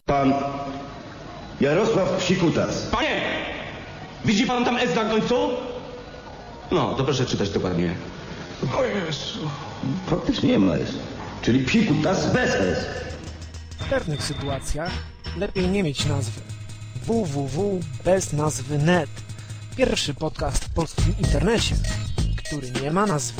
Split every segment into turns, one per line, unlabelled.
Pan Jarosław Psikutas.
Panie! Widzi pan tam S na końcu? No, to proszę czytać dokładnie.
O Jezu. Faktycznie nie ma S. Czyli Psikutas bez S.
W pewnych sytuacjach lepiej nie mieć nazwy. www bez nazwy net. Pierwszy podcast w polskim internecie, który nie ma nazwy.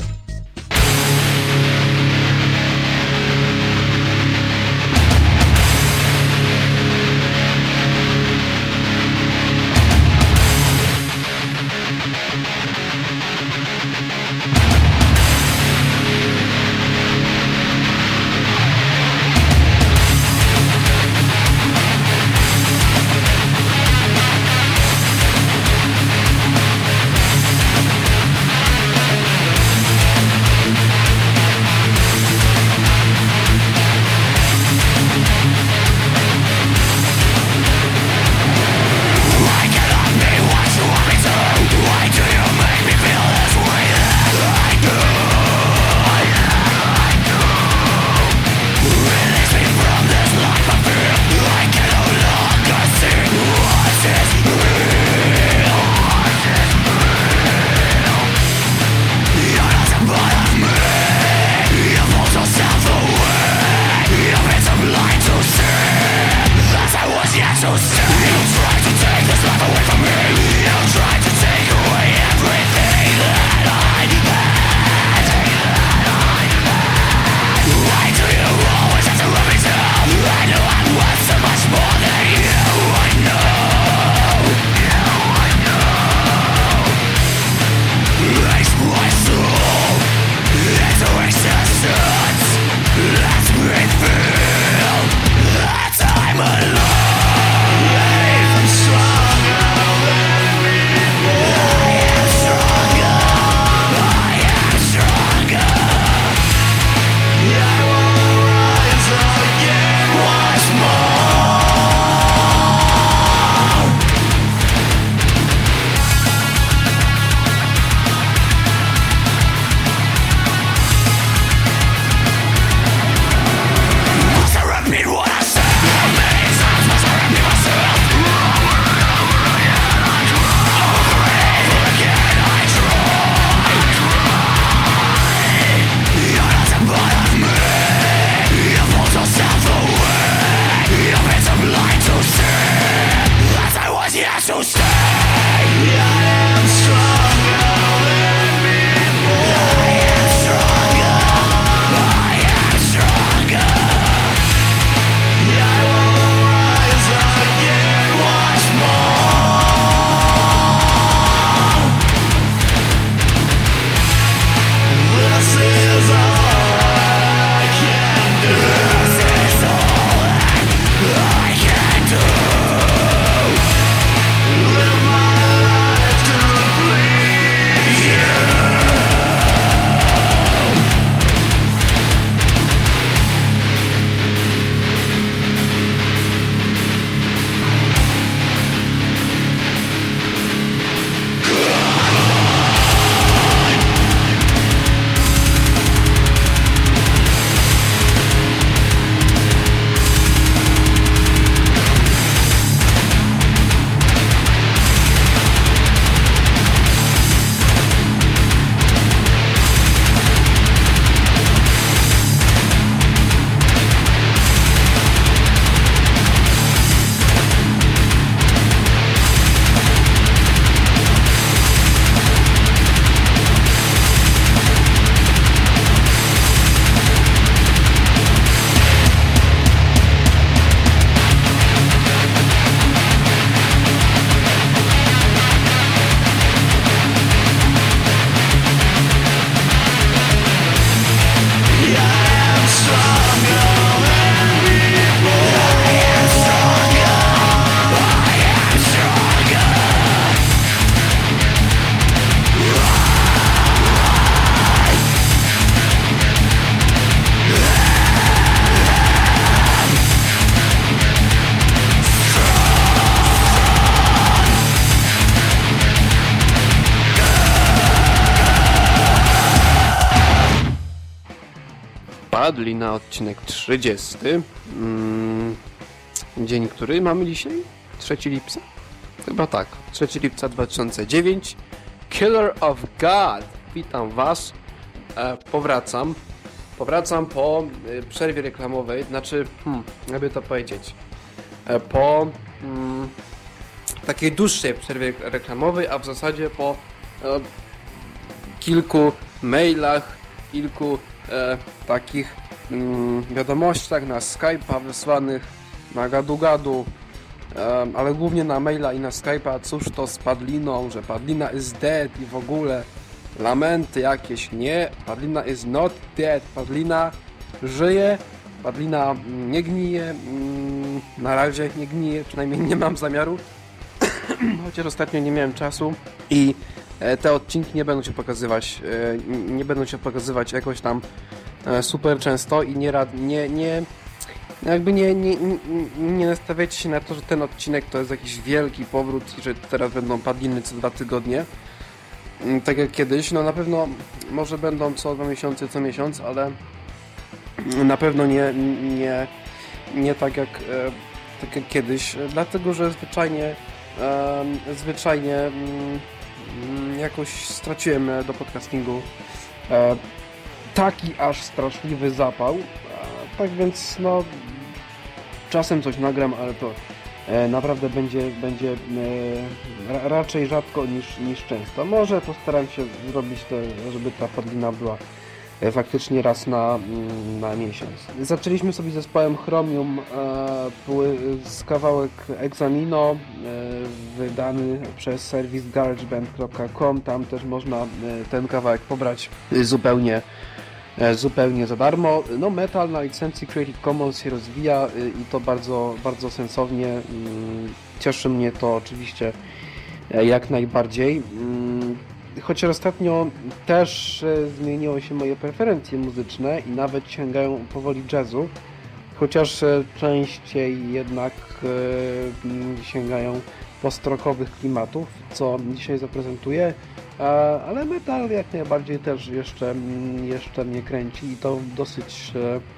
wpadli na odcinek 30. dzień, który mamy dzisiaj? 3 lipca? Chyba tak, 3 lipca 2009. Killer of God. Witam Was. Powracam po przerwie reklamowej, znaczy, jakby to powiedzieć, po takiej dłuższej przerwie reklamowej, a w zasadzie po kilku mailach, kilku takich wiadomościach na Skype'a wysłanych, na gadu-gadu, ale głównie na maila i na Skype'a, cóż to z Padliną, że Padlina is dead i w ogóle lamenty jakieś, nie, Padlina is not dead, Padlina żyje, Padlina nie gnije, na razie nie gnije, przynajmniej nie mam zamiaru, chociaż ostatnio nie miałem czasu i te odcinki nie będą się pokazywać jakoś tam super często i nie nastawiajcie się na to, że ten odcinek to jest jakiś wielki powrót i że teraz będą Padliny co 2 tygodnie. Tak jak kiedyś, no na pewno może będą co 2 miesiące, co miesiąc, ale na pewno nie tak jak kiedyś, dlatego że zwyczajnie jakoś straciłem do podcastingu taki aż straszliwy zapał, tak więc no czasem coś nagram, ale to naprawdę będzie raczej rzadko niż często. Może postaram się zrobić to, żeby ta Padlina była faktycznie raz na miesiąc. Zaczęliśmy sobie zespołem Chromium z kawałek Examino wydany przez serwis garageband.com. Tam też można ten kawałek pobrać zupełnie za darmo. No, metal na licencji Creative Commons się rozwija i to bardzo, bardzo sensownie. Cieszy mnie to oczywiście jak najbardziej. Chociaż ostatnio też zmieniły się moje preferencje muzyczne i nawet sięgają powoli jazzu, chociaż częściej jednak sięgają post-rockowych klimatów, co dzisiaj zaprezentuję, ale metal jak najbardziej też jeszcze mnie kręci i to w dosyć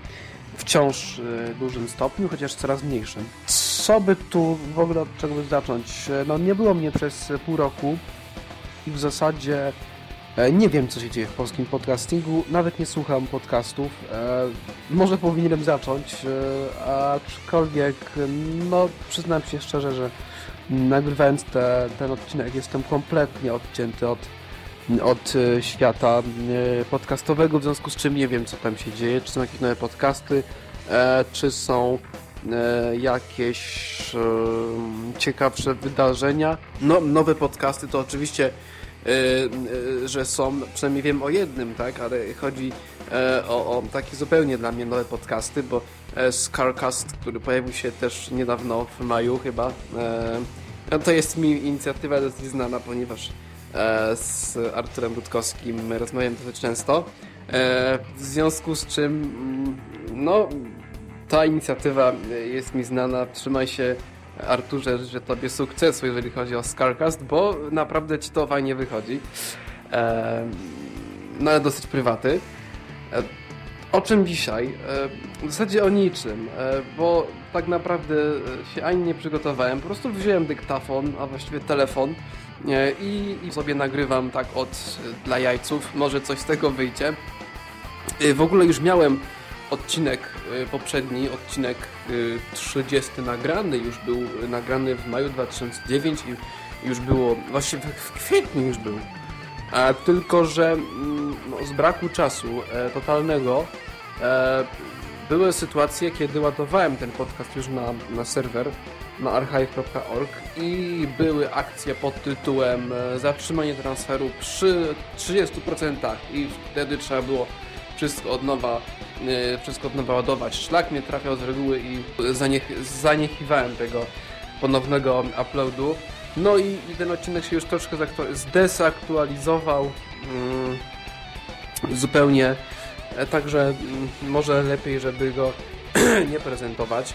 wciąż dużym stopniu, chociaż coraz mniejszym. Co by tu w ogóle od czego by zacząć? No nie było mnie przez pół roku i w zasadzie nie wiem, co się dzieje w polskim podcastingu, nawet nie słucham podcastów. Może powinienem zacząć, aczkolwiek no przyznam się szczerze, że nagrywając ten odcinek jestem kompletnie odcięty od świata podcastowego, w związku z czym nie wiem, co tam się dzieje, czy są jakieś nowe podcasty, czy są jakieś ciekawsze wydarzenia. No, nowe podcasty to oczywiście, że są, przynajmniej wiem o jednym, tak, ale chodzi o takie zupełnie dla mnie nowe podcasty, bo Scarcast, który pojawił się też niedawno w maju chyba, to jest mi inicjatywa dosyć znana, ponieważ z Arturem Rutkowskim rozmawiam dosyć często, w związku z czym no ta inicjatywa jest mi znana. Trzymaj się, Arturze, życzę Tobie sukcesu, jeżeli chodzi o Scarcast, bo naprawdę Ci to fajnie wychodzi. No ale dosyć prywaty. O czym dzisiaj? W zasadzie o niczym, bo tak naprawdę się ani nie przygotowałem. Po prostu wziąłem dyktafon, a właściwie telefon i sobie nagrywam tak dla jajców. Może coś z tego wyjdzie. W ogóle już miałem poprzedni odcinek 30 nagrany, już był nagrany w maju 2009 i już było, właściwie w kwietniu już był, tylko że no, z braku czasu totalnego były sytuacje, kiedy ładowałem ten podcast już na serwer, na archive.org i były akcje pod tytułem zatrzymanie transferu przy 30% i wtedy trzeba było wszystko od nowa ładować. Szlak mnie trafiał z reguły i zaniechiwałem tego ponownego uploadu. No i ten odcinek się już troszkę zdesaktualizował zupełnie, także może lepiej, żeby go nie prezentować.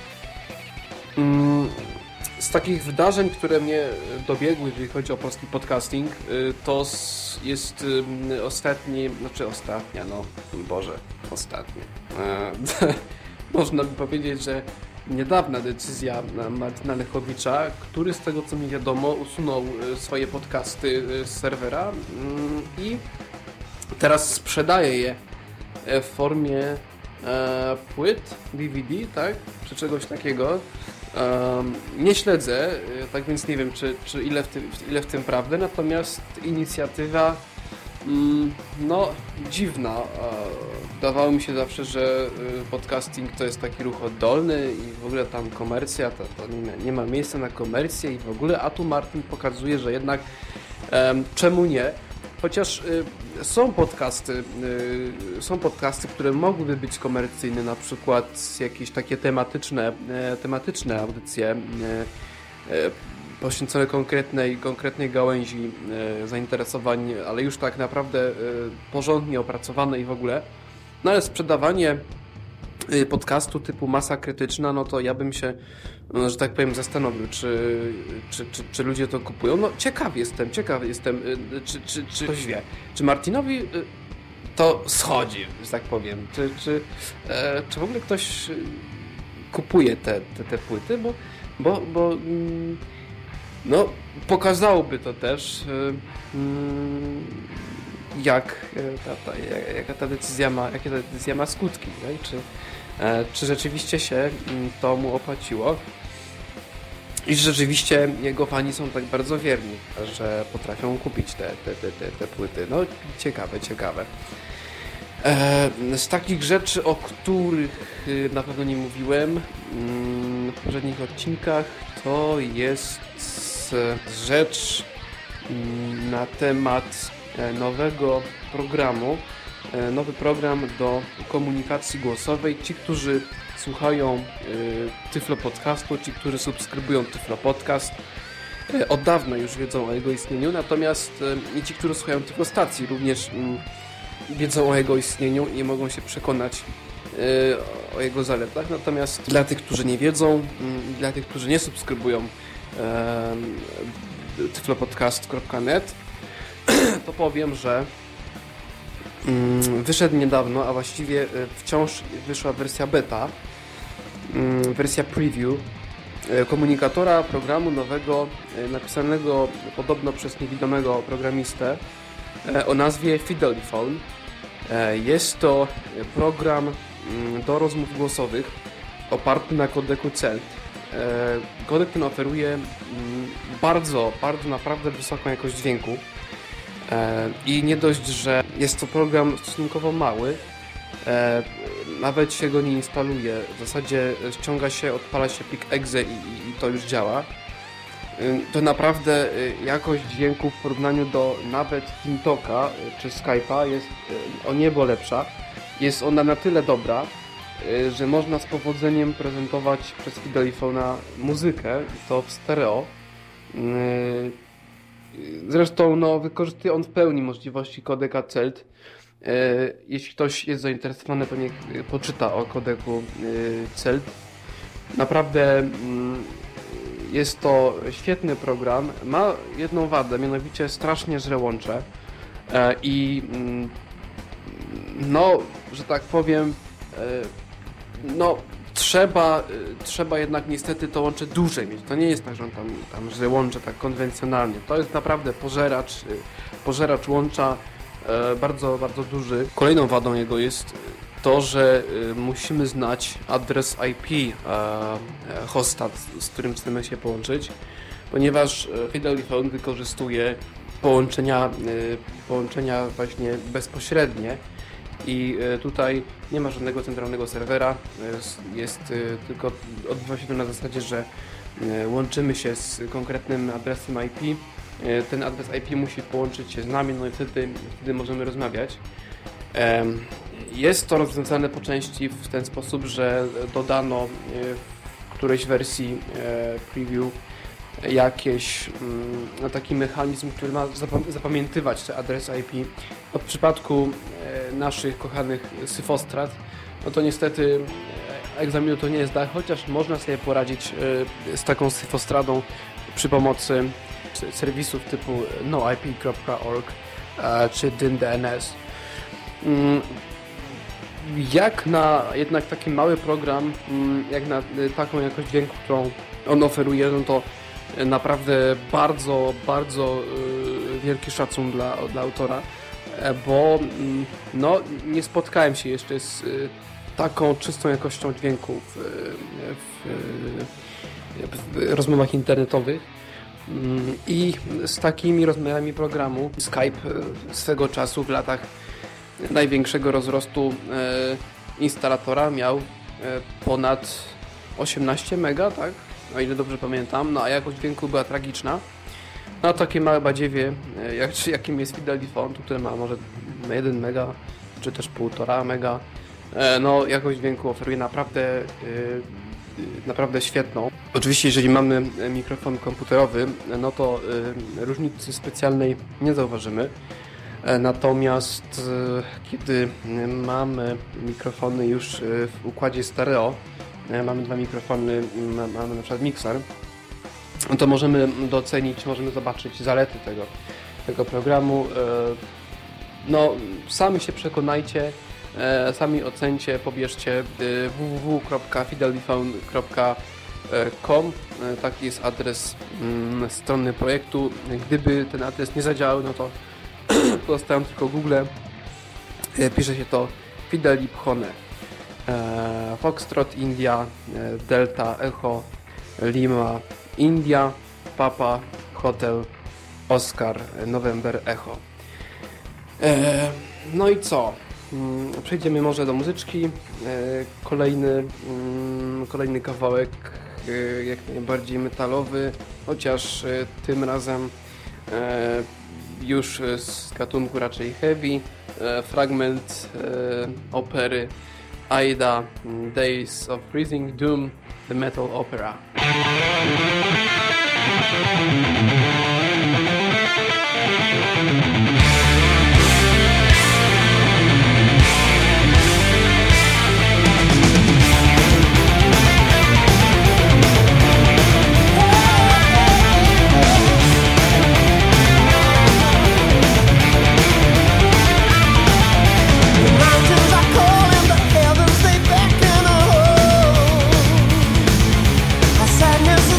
Z takich wydarzeń, które mnie dobiegły, jeżeli chodzi o polski podcasting, to jest ostatnie. Można by powiedzieć, że niedawna decyzja Martina Lechowicza, który z tego co mi wiadomo usunął swoje podcasty z serwera i teraz sprzedaje je w formie płyt, DVD, tak? Czy czegoś takiego. Nie śledzę, tak więc nie wiem, czy ile w tym prawdy, natomiast inicjatywa no dziwna. Wydawało mi się zawsze, że podcasting to jest taki ruch oddolny i w ogóle tam komercja, to nie ma miejsca na komercję i w ogóle, a tu Martin pokazuje, że jednak czemu nie? Chociaż są podcasty, które mogłyby być komercyjne, na przykład jakieś takie tematyczne audycje poświęcone konkretnej gałęzi zainteresowań, ale już tak naprawdę porządnie opracowane i w ogóle. No ale sprzedawanie podcastu typu Masa Krytyczna, no to ja bym się, że tak powiem, zastanowił, czy ludzie to kupują. No ciekaw jestem, czy ktoś wie, czy Martinowi to schodzi, że tak powiem, czy w ogóle ktoś kupuje te płyty, bo no pokazałoby to też jakie ta decyzja ma skutki, no? Czy rzeczywiście się to mu opłaciło i rzeczywiście jego fani są tak bardzo wierni, że potrafią kupić te płyty. No ciekawe. Z takich rzeczy, o których na pewno nie mówiłem w poprzednich odcinkach, to jest rzecz na temat nowego programu. Nowy program do komunikacji głosowej. Ci, którzy słuchają Tyflo Podcastu, ci, którzy subskrybują Tyflo Podcast, od dawna już wiedzą o jego istnieniu, natomiast i ci, którzy słuchają Tyflo Stacji, również wiedzą o jego istnieniu i mogą się przekonać o jego zaletach. Natomiast dla tych, którzy nie wiedzą, dla tych, którzy nie subskrybują tyflopodcast.net, to powiem, że wyszedł niedawno, a właściwie wciąż wyszła wersja beta, wersja preview komunikatora programu nowego, napisanego podobno przez niewidomego programistę o nazwie Fidelphone. Jest to program do rozmów głosowych oparty na kodeku CELT. Kodek ten oferuje bardzo naprawdę wysoką jakość dźwięku i nie dość, że jest to program stosunkowo mały, nawet się go nie instaluje, w zasadzie ściąga się, odpala się plik exe i to już działa. To naprawdę jakość dźwięku w porównaniu do nawet TeamTalka czy Skype'a jest o niebo lepsza. Jest ona na tyle dobra, że można z powodzeniem prezentować przez Fidelphone'a muzykę, to w stereo. Zresztą no, wykorzystuje on w pełni możliwości kodeka CELT. Jeśli ktoś jest zainteresowany, to niech poczyta o kodeku CELT. Naprawdę jest to świetny program. Ma jedną wadę, mianowicie strasznie żre łącze. I no, że tak powiem, no trzeba jednak niestety to łącze dłużej mieć. To nie jest tak, że on tam żre łącze tak konwencjonalnie. To jest naprawdę pożeracz łącza bardzo, bardzo duży. Kolejną wadą jego jest to, że musimy znać adres IP hosta, z którym chcemy się połączyć, ponieważ Fidelphone wykorzystuje połączenia właśnie bezpośrednie i tutaj nie ma żadnego centralnego serwera, jest tylko, odbywa się to na zasadzie, że łączymy się z konkretnym adresem IP. Ten adres IP musi połączyć się z nami, no i wtedy możemy rozmawiać. Jest to rozwiązane po części w ten sposób, że dodano w którejś wersji preview taki mechanizm, który ma zapamiętywać te adresy IP. W przypadku naszych kochanych Syfostrat, no to niestety egzaminu to nie jest dach, chociaż można sobie poradzić z taką Syfostradą przy pomocy serwisów typu noip.org czy DynDNS. jak na jednak taki mały program, jak na taką jakość dźwięku, którą on oferuje, no to naprawdę bardzo, bardzo wielki szacun dla autora, bo no, nie spotkałem się jeszcze z taką czystą jakością dźwięku w rozmowach internetowych i z takimi rozmiarami programu. Skype swego czasu w latach największego rozrostu instalatora miał ponad 18 mega, tak? O ile dobrze pamiętam, no a jakość dźwięku była tragiczna. No takie małe badziewie, jakim jest Fidelity Phone, które ma może 1 mega, czy też 1,5 mega, no jakość dźwięku oferuje naprawdę świetną. Oczywiście jeżeli mamy mikrofon komputerowy, no to różnicy specjalnej nie zauważymy. Natomiast kiedy mamy mikrofony już w układzie stereo, mamy dwa mikrofony, mamy na przykład mikser, to możemy docenić, możemy zobaczyć zalety tego programu. No, sami się przekonajcie, sami ocencie, pobierzcie www.fidelityphone.com. Taki jest adres strony projektu. Gdyby ten adres nie zadziałał, no to pozostają tylko Google. Pisze się to Fideliphone. Foxtrot India, Delta Echo, Lima India, Papa Hotel Oscar November Echo. No i co? Przejdziemy może do muzyczki. Kolejny kawałek jak najbardziej metalowy, chociaż tym razem już z gatunku raczej heavy. Fragment opery Aida, Days of Freezing Doom, The Metal Opera.
Sadness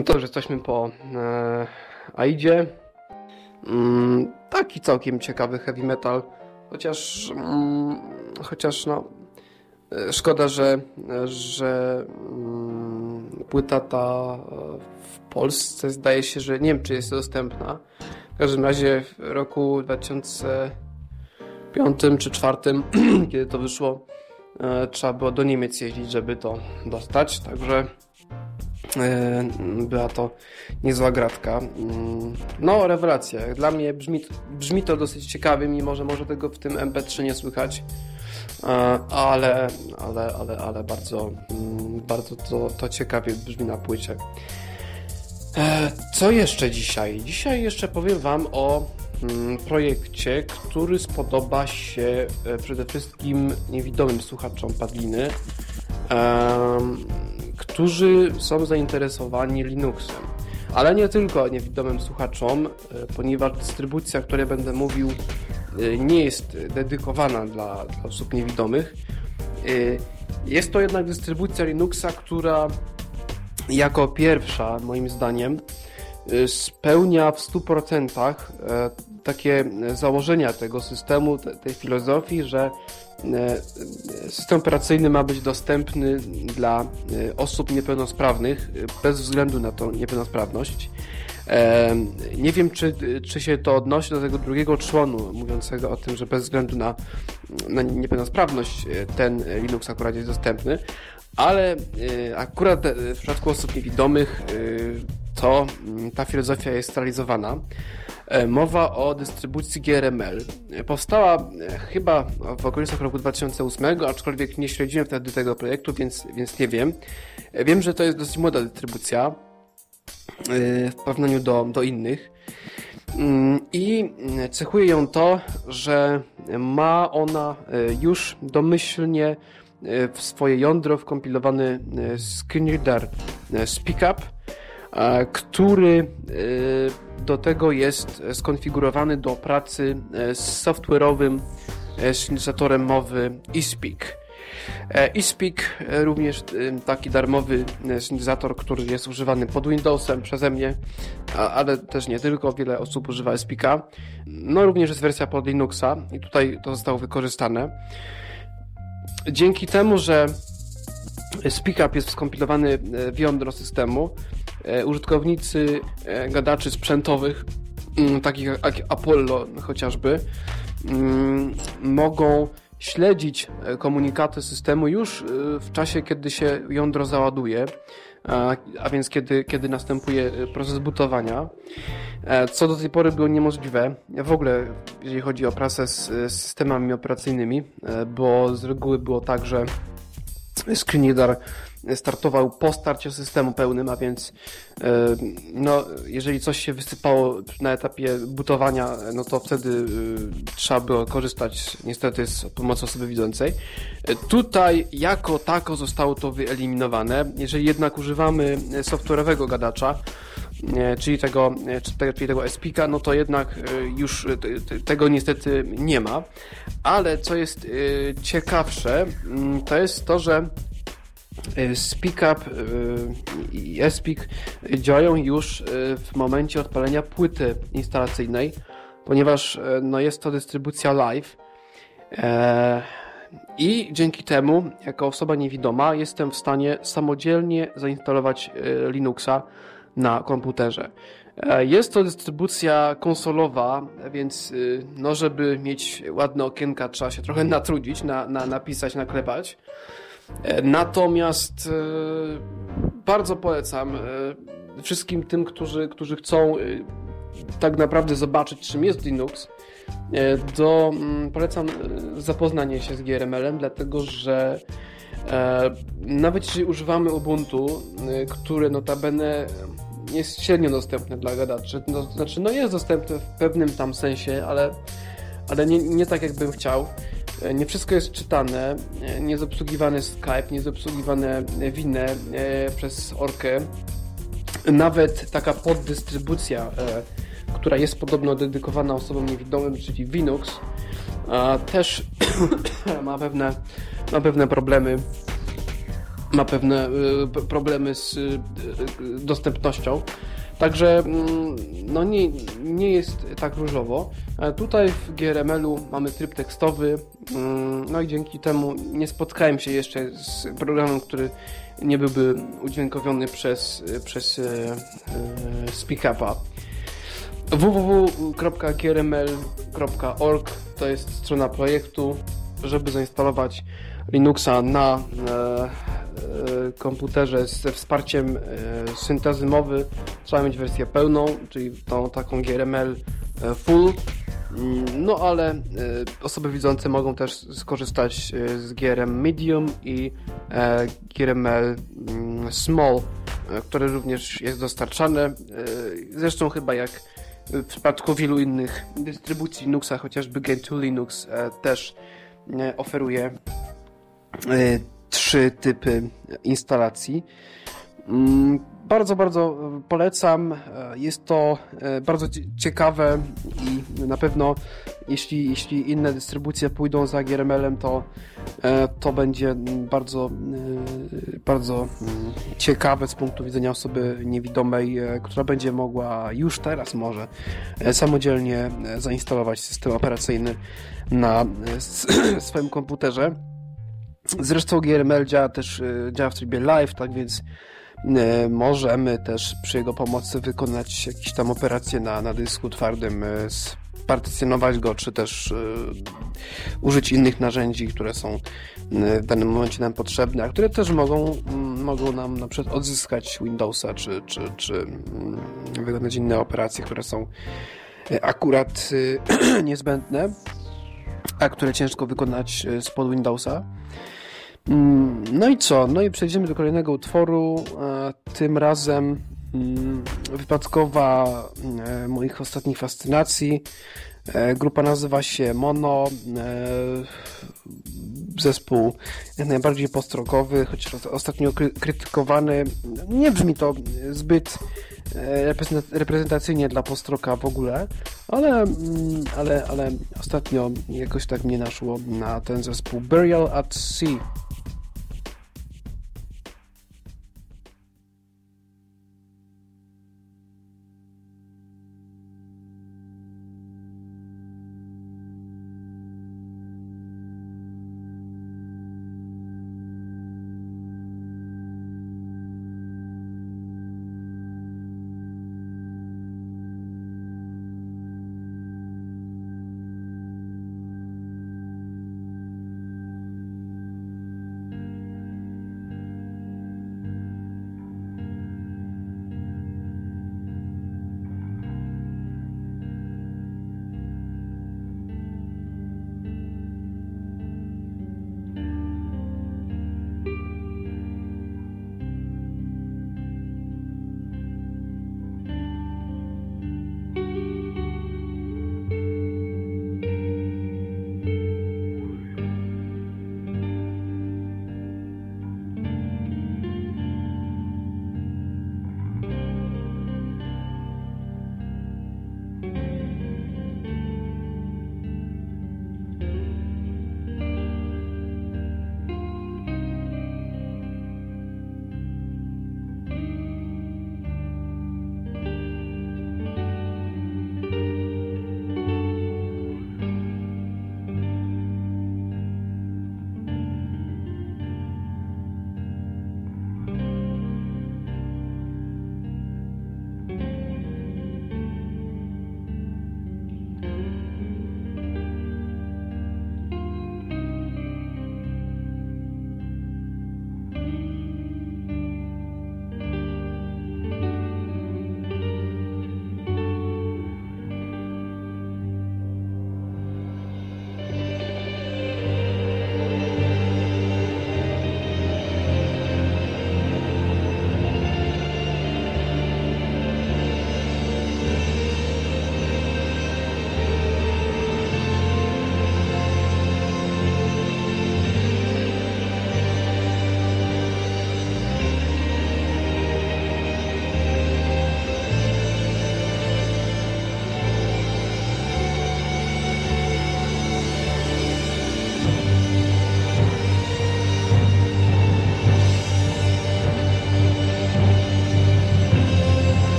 No to już jesteśmy po AIDzie. Taki całkiem ciekawy heavy metal, chociaż no szkoda, że płyta ta w Polsce zdaje się, że nie wiem, czy jest dostępna. W każdym razie w roku 2005 czy 2004, kiedy to wyszło, trzeba było do Niemiec jeździć, żeby to dostać, także była to niezła gratka. No, rewelacja. Dla mnie brzmi to dosyć ciekawie, mimo że może tego w tym MP3 nie słychać, ale bardzo to ciekawie brzmi na płycie. Co jeszcze dzisiaj? Dzisiaj jeszcze powiem Wam o projekcie, który spodoba się przede wszystkim niewidomym słuchaczom Padliny, którzy są zainteresowani Linuxem. Ale nie tylko niewidomym słuchaczom, ponieważ dystrybucja, o której będę mówił, nie jest dedykowana dla osób niewidomych. Jest to jednak dystrybucja Linuxa, która jako pierwsza, moim zdaniem, spełnia w 100% takie założenia tego systemu, tej filozofii, że system operacyjny ma być dostępny dla osób niepełnosprawnych bez względu na tą niepełnosprawność. Nie wiem, czy się to odnosi do tego drugiego członu mówiącego o tym, że bez względu na niepełnosprawność ten Linux akurat jest dostępny, ale akurat w przypadku osób niewidomych to ta filozofia jest realizowana. Mowa o dystrybucji GRML. Powstała chyba w okolicach roku 2008, aczkolwiek nie śledziłem wtedy tego projektu, więc nie wiem. Wiem, że to jest dosyć młoda dystrybucja w porównaniu do innych. I cechuje ją to, że ma ona już domyślnie w swoje jądro wkompilowany screenreader SpeakUp, który do tego jest skonfigurowany do pracy z software'owym syntetizatorem mowy eSpeak. eSpeak również taki darmowy syntetyzator, który jest używany pod Windowsem przeze mnie, ale też nie tylko, wiele osób używa eSpeaka. No również jest wersja pod Linuxa i tutaj to zostało wykorzystane. Dzięki temu, że SpeakUp jest skompilowany w jądro systemu, użytkownicy gadaczy sprzętowych, takich jak Apollo chociażby, mogą śledzić komunikaty systemu już w czasie, kiedy się jądro załaduje, a więc kiedy następuje proces bootowania, co do tej pory było niemożliwe w ogóle, jeżeli chodzi o pracę z systemami operacyjnymi, bo z reguły było tak, że screenreader startował po starcie systemu pełnym, a więc no, jeżeli coś się wysypało na etapie bootowania, no to wtedy trzeba było korzystać niestety z pomocy osoby widzącej. Tutaj jako tako zostało to wyeliminowane. Jeżeli jednak używamy software'owego gadacza, czyli tego eSpeaka, no to jednak już tego niestety nie ma. Ale co jest ciekawsze, to jest to, że SpeakUp i eSpeak działają już w momencie odpalenia płyty instalacyjnej, ponieważ no, jest to dystrybucja live i dzięki temu, jako osoba niewidoma, jestem w stanie samodzielnie zainstalować Linuxa na komputerze. Jest to dystrybucja konsolowa, więc no, żeby mieć ładne okienka, trzeba się trochę natrudzić, napisać, naklepać. Natomiast bardzo polecam wszystkim tym, którzy chcą tak naprawdę zobaczyć, czym jest Linux, polecam zapoznanie się z GRML-em, dlatego że nawet jeżeli używamy Ubuntu, które notabene jest średnio dostępne dla gadaczy, jest dostępne w pewnym tam sensie, ale nie tak, jakbym chciał. Nie wszystko jest czytane, nie jest obsługiwany Skype, nie jest obsługiwane Wine przez Orkę. Nawet taka poddystrybucja, która jest podobno dedykowana osobom niewidomym, czyli Linux, też ma pewne problemy ma pewne problemy z dostępnością. Także no nie jest tak różowo. Tutaj w GRML-u mamy tryb tekstowy, no i dzięki temu nie spotkałem się jeszcze z programem, który nie byłby udźwiękowiony przez SpeakUpa. www.grml.org to jest strona projektu. Żeby zainstalować Linuxa na komputerze ze wsparciem syntezy mowy, trzeba mieć wersję pełną, czyli tą taką GRML full. No ale osoby widzące mogą też skorzystać z GRM Medium i GRML Small, które również jest dostarczane. Zresztą chyba jak w przypadku wielu innych dystrybucji Linuxa, chociażby Gentoo Linux też oferuje 3 typy instalacji. Bardzo, bardzo polecam. Jest to bardzo ciekawe i na pewno jeśli inne dystrybucje pójdą za GRML-em, to będzie bardzo ciekawe z punktu widzenia osoby niewidomej, która będzie mogła już teraz może samodzielnie zainstalować system operacyjny na swoim komputerze. Zresztą GRML działa w trybie live, tak więc możemy też przy jego pomocy wykonać jakieś tam operacje na dysku twardym, spartycjonować go, czy też użyć innych narzędzi, które są w danym momencie nam potrzebne, a które też mogą nam na przykład odzyskać Windowsa, czy wykonać inne operacje, które są akurat niezbędne, a które ciężko wykonać spod Windowsa. No i co? No i przejdziemy do kolejnego utworu. Tym razem wypadkowa moich ostatnich fascynacji. Grupa nazywa się Mono. Zespół jak najbardziej post-rockowy, choć ostatnio krytykowany. Nie brzmi to zbyt reprezentacyjnie dla post-rocka w ogóle, ale ostatnio jakoś tak mnie naszło na ten zespół Burial at Sea.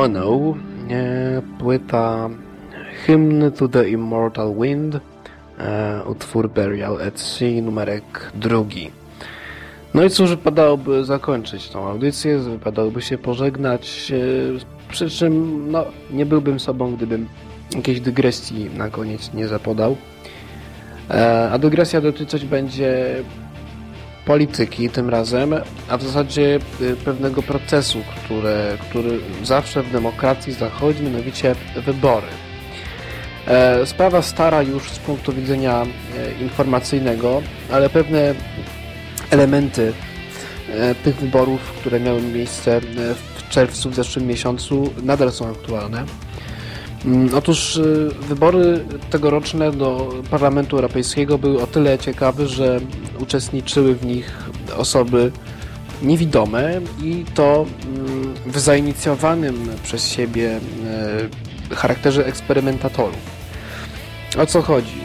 Bono, płyta Hymn to the Immortal Wind, utwór Burial at Sea, numerek 2. No i cóż, wypadałoby zakończyć tą audycję, wypadałoby się pożegnać, przy czym nie byłbym sobą, gdybym jakiejś dygresji na koniec nie zapodał. A dygresja dotyczyć będzie polityki tym razem, a w zasadzie pewnego procesu, który zawsze w demokracji zachodzi, mianowicie wybory. Sprawa stara już z punktu widzenia informacyjnego, ale pewne elementy tych wyborów, które miały miejsce w czerwcu, w zeszłym miesiącu, nadal są aktualne. Otóż wybory tegoroczne do Parlamentu Europejskiego były o tyle ciekawe, że uczestniczyły w nich osoby niewidome i to w zainicjowanym przez siebie charakterze eksperymentatorów. O co chodzi?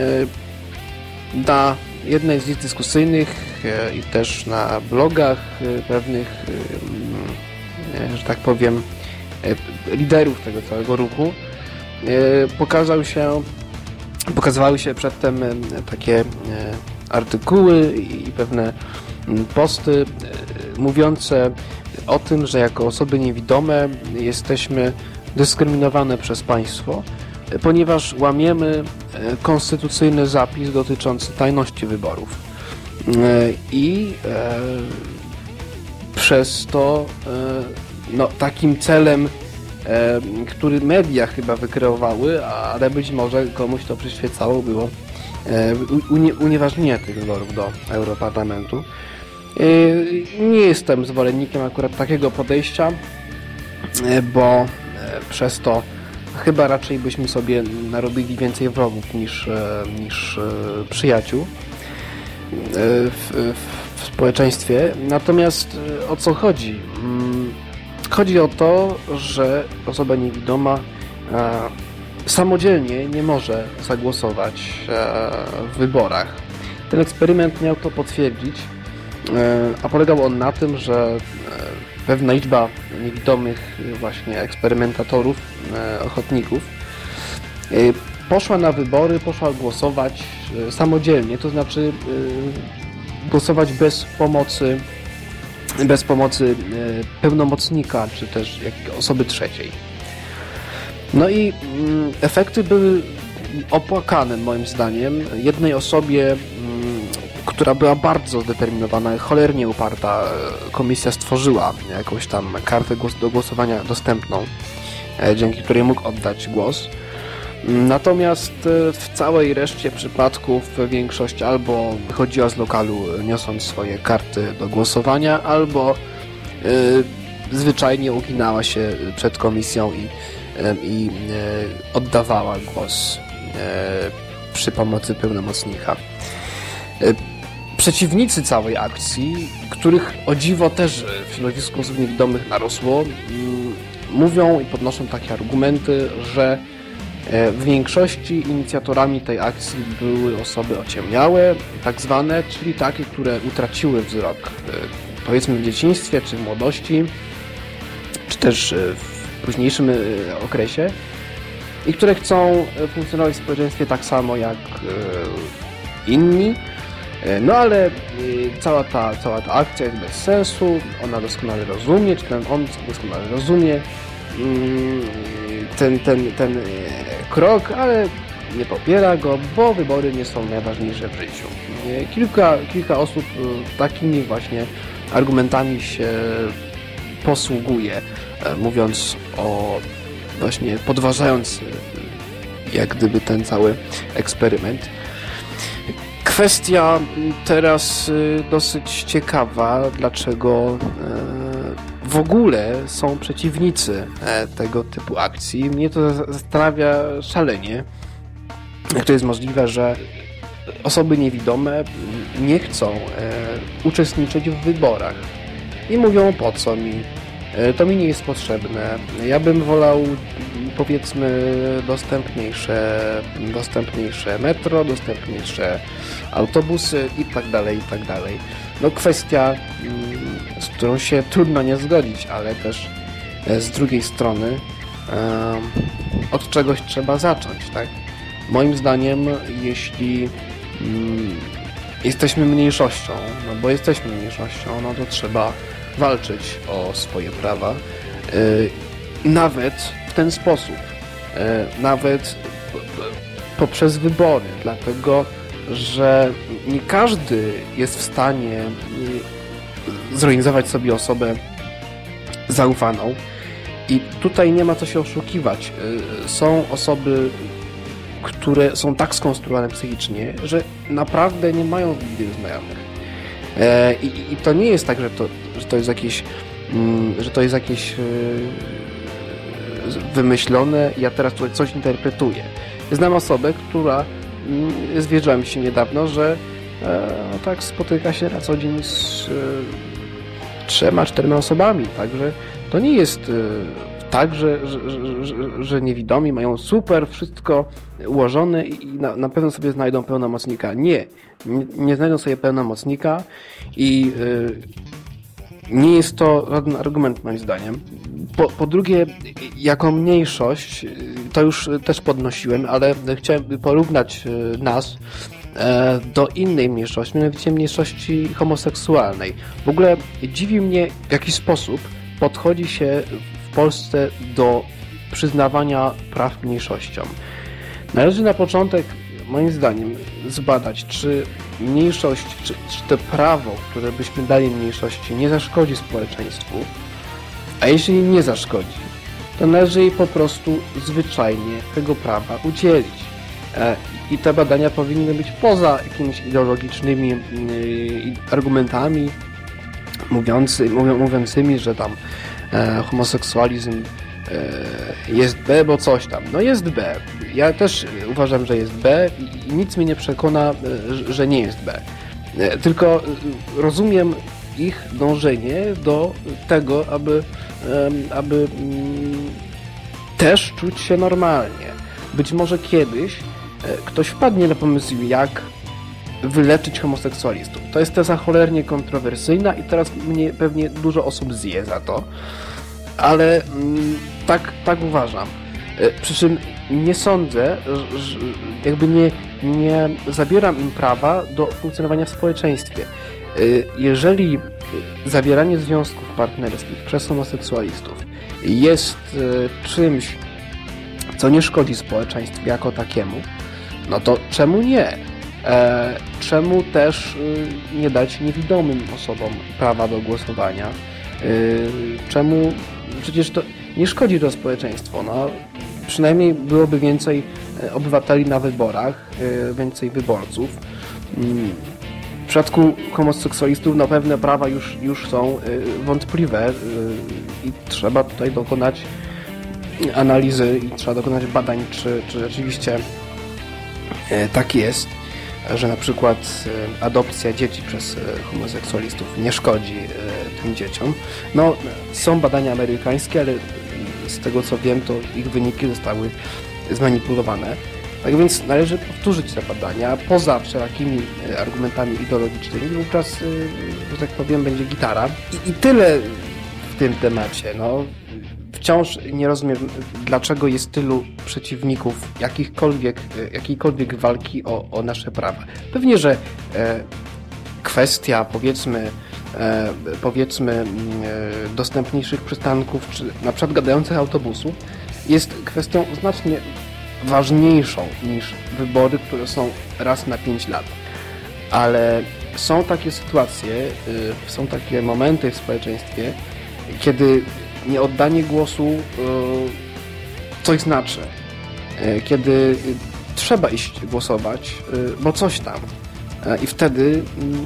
Na jednej z list dyskusyjnych i też na blogach pewnych, że tak powiem, liderów tego całego ruchu pokazywały się przedtem takie artykuły i pewne posty mówiące o tym, że jako osoby niewidome jesteśmy dyskryminowane przez państwo, ponieważ łamiemy konstytucyjny zapis dotyczący tajności wyborów. I przez to takim celem, który media chyba wykreowały, ale być może komuś to przyświecało, było unieważnienie tych wyborów do Europarlamentu. Nie jestem zwolennikiem akurat takiego podejścia, bo przez to chyba raczej byśmy sobie narobili więcej wrogów niż przyjaciół w społeczeństwie. Natomiast o co chodzi? Chodzi o to, że osoba niewidoma samodzielnie nie może zagłosować w wyborach. Ten eksperyment miał to potwierdzić, a polegał on na tym, że pewna liczba niewidomych właśnie eksperymentatorów, ochotników poszła na wybory, poszła głosować samodzielnie, to znaczy głosować bez pomocy pełnomocnika, czy też osoby trzeciej. No i efekty były opłakane moim zdaniem. Jednej osobie, która była bardzo zdeterminowana, cholernie uparta, komisja stworzyła jakąś tam kartę do głosowania dostępną, dzięki której mógł oddać głos. Natomiast w całej reszcie przypadków większość albo wychodziła z lokalu niosąc swoje karty do głosowania, albo zwyczajnie uginała się przed komisją i oddawała głos przy pomocy pełnomocnika. Przeciwnicy całej akcji, których o dziwo też w środowisku osób niewidomych narosło, mówią i podnoszą takie argumenty, że w większości inicjatorami tej akcji były osoby ociemniałe, tak zwane, czyli takie, które utraciły wzrok, powiedzmy w dzieciństwie, czy w młodości, czy też w późniejszym okresie i które chcą funkcjonować w społeczeństwie tak samo jak inni. No ale cała ta akcja jest bez sensu, ona doskonale rozumie, czy on doskonale rozumie ten krok, ale nie popiera go, bo wybory nie są najważniejsze w życiu. Kilka osób takimi właśnie argumentami się posługuje, mówiąc o właśnie podważając jak gdyby ten cały eksperyment. Kwestia teraz dosyć ciekawa, dlaczego w ogóle są przeciwnicy tego typu akcji. Mnie to zastanawia szalenie, jak to jest możliwe, że osoby niewidome nie chcą uczestniczyć w wyborach i mówią, po co mi, to mi nie jest potrzebne. Ja bym wolał, powiedzmy, dostępniejsze metro, dostępniejsze autobusy i tak dalej, i tak dalej. No kwestia, z którą się trudno nie zgodzić, ale też z drugiej strony od czegoś trzeba zacząć, tak? Moim zdaniem, jeśli jesteśmy mniejszością, no bo jesteśmy mniejszością, no to trzeba walczyć o swoje prawa, nawet w ten sposób, nawet poprzez wybory, dlatego że nie każdy jest w stanie zorganizować sobie osobę zaufaną i tutaj nie ma co się oszukiwać. Są osoby, które są tak skonstruowane psychicznie, że naprawdę nie mają zbyt znajomych. I to nie jest tak, że to jest jakieś wymyślone, ja teraz tutaj coś interpretuję. Znam osobę, która zwierzyła mi się niedawno, że tak spotyka się na co dzień z 3-4 osobami, także to nie jest tak, że niewidomi mają super wszystko ułożone i na pewno sobie znajdą pełnomocnika. Nie znajdą sobie pełnomocnika i nie jest to żaden argument moim zdaniem. Po drugie, jako mniejszość, to już też podnosiłem, ale chciałem porównać nas do innej mniejszości, mianowicie mniejszości homoseksualnej. W ogóle dziwi mnie, w jaki sposób podchodzi się w Polsce do przyznawania praw mniejszościom. Należy na początek, moim zdaniem, zbadać, czy mniejszość, czy to prawo, które byśmy dali mniejszości, nie zaszkodzi społeczeństwu, a jeśli nie zaszkodzi, to należy jej po prostu zwyczajnie tego prawa udzielić. I te badania powinny być poza jakimiś ideologicznymi argumentami mówiącymi, że tam homoseksualizm jest B, bo coś tam. No jest B. Ja też uważam, że jest B i nic mnie nie przekona, że nie jest B. Tylko rozumiem ich dążenie do tego, aby też czuć się normalnie. Być może kiedyś ktoś wpadnie na pomysł, jak wyleczyć homoseksualistów. To jest teza cholernie kontrowersyjna i teraz mnie pewnie dużo osób zje za to, ale tak uważam. Przy czym nie sądzę, jakby nie zabieram im prawa do funkcjonowania w społeczeństwie. Jeżeli zawieranie związków partnerskich przez homoseksualistów jest czymś, co nie szkodzi społeczeństwu jako takiemu, no to czemu nie? Czemu też nie dać niewidomym osobom prawa do głosowania? Czemu? Przecież to nie szkodzi to społeczeństwo. No, przynajmniej byłoby więcej obywateli na wyborach, więcej wyborców. W przypadku homoseksualistów na pewne prawa już są wątpliwe i trzeba tutaj dokonać analizy i trzeba dokonać badań, czy rzeczywiście tak jest, że na przykład adopcja dzieci przez homoseksualistów nie szkodzi tym dzieciom. No, są badania amerykańskie, ale z tego co wiem, to ich wyniki zostały zmanipulowane. Tak więc należy powtórzyć te badania poza wszelakimi argumentami ideologicznymi. Wówczas, że tak powiem, będzie gitara. I tyle w tym temacie. No, wciąż nie rozumiem, dlaczego jest tylu przeciwników jakiejkolwiek walki o nasze prawa. Pewnie, że kwestia, powiedzmy dostępniejszych przystanków, czy na przykład gadających autobusów, jest kwestią znacznie ważniejszą niż wybory, które są raz na 5 lat. Ale są takie sytuacje, są takie momenty w społeczeństwie, kiedy nieoddanie głosu coś znaczy. Kiedy trzeba iść głosować, bo coś tam. I wtedy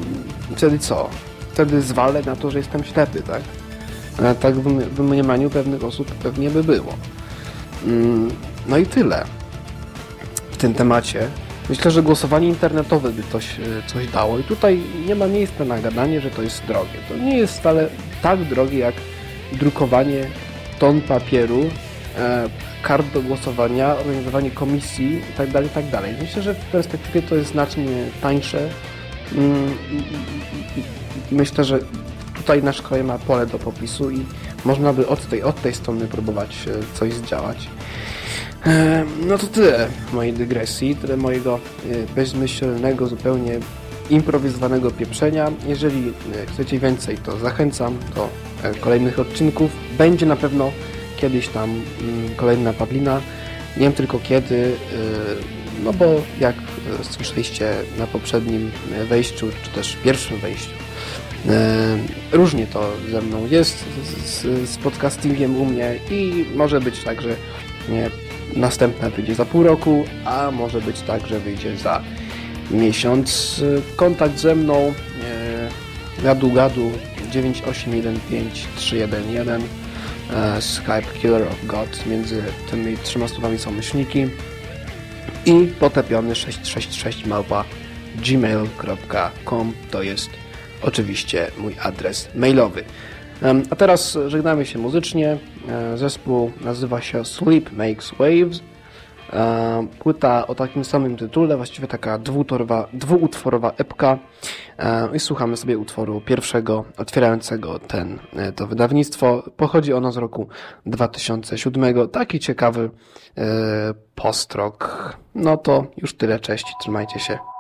co? Wtedy zwalę na to, że jestem ślepy, tak? Tak w mniemaniu pewnych osób pewnie by było. No i tyle w tym temacie. Myślę, że głosowanie internetowe by coś dało i tutaj nie ma miejsca na gadanie, że to jest drogie. To nie jest wcale tak drogie jak drukowanie ton papieru, kart do głosowania, organizowanie komisji itd. Myślę, że w perspektywie to jest znacznie tańsze. Myślę, że tutaj nasz kraj ma pole do popisu i można by od tej strony próbować coś zdziałać. No to tyle mojej dygresji, tyle mojego bezmyślnego, zupełnie improwizowanego pieprzenia. Jeżeli chcecie więcej, to zachęcam do kolejnych odcinków. Będzie na pewno kiedyś tam kolejna padlina. Nie wiem tylko kiedy, no bo jak słyszeliście na poprzednim wejściu, czy też pierwszym wejściu, różnie to ze mną jest z podcastingiem u mnie i może być tak, że następna wyjdzie za pół roku, a może być tak, że wyjdzie za miesiąc. Kontakt ze mną gadu 9815311 Skype Killer of God, między tymi 3 słowami są myślniki i potepiony 666@gmail.com to jest oczywiście mój adres mailowy. A teraz żegnamy się muzycznie. Zespół nazywa się Sleep Makes Waves. Płyta o takim samym tytule, właściwie taka dwuutworowa epka. I słuchamy sobie utworu pierwszego, otwierającego to wydawnictwo. Pochodzi ono z roku 2007. Taki ciekawy post-rock. No to już tyle, cześć, trzymajcie się.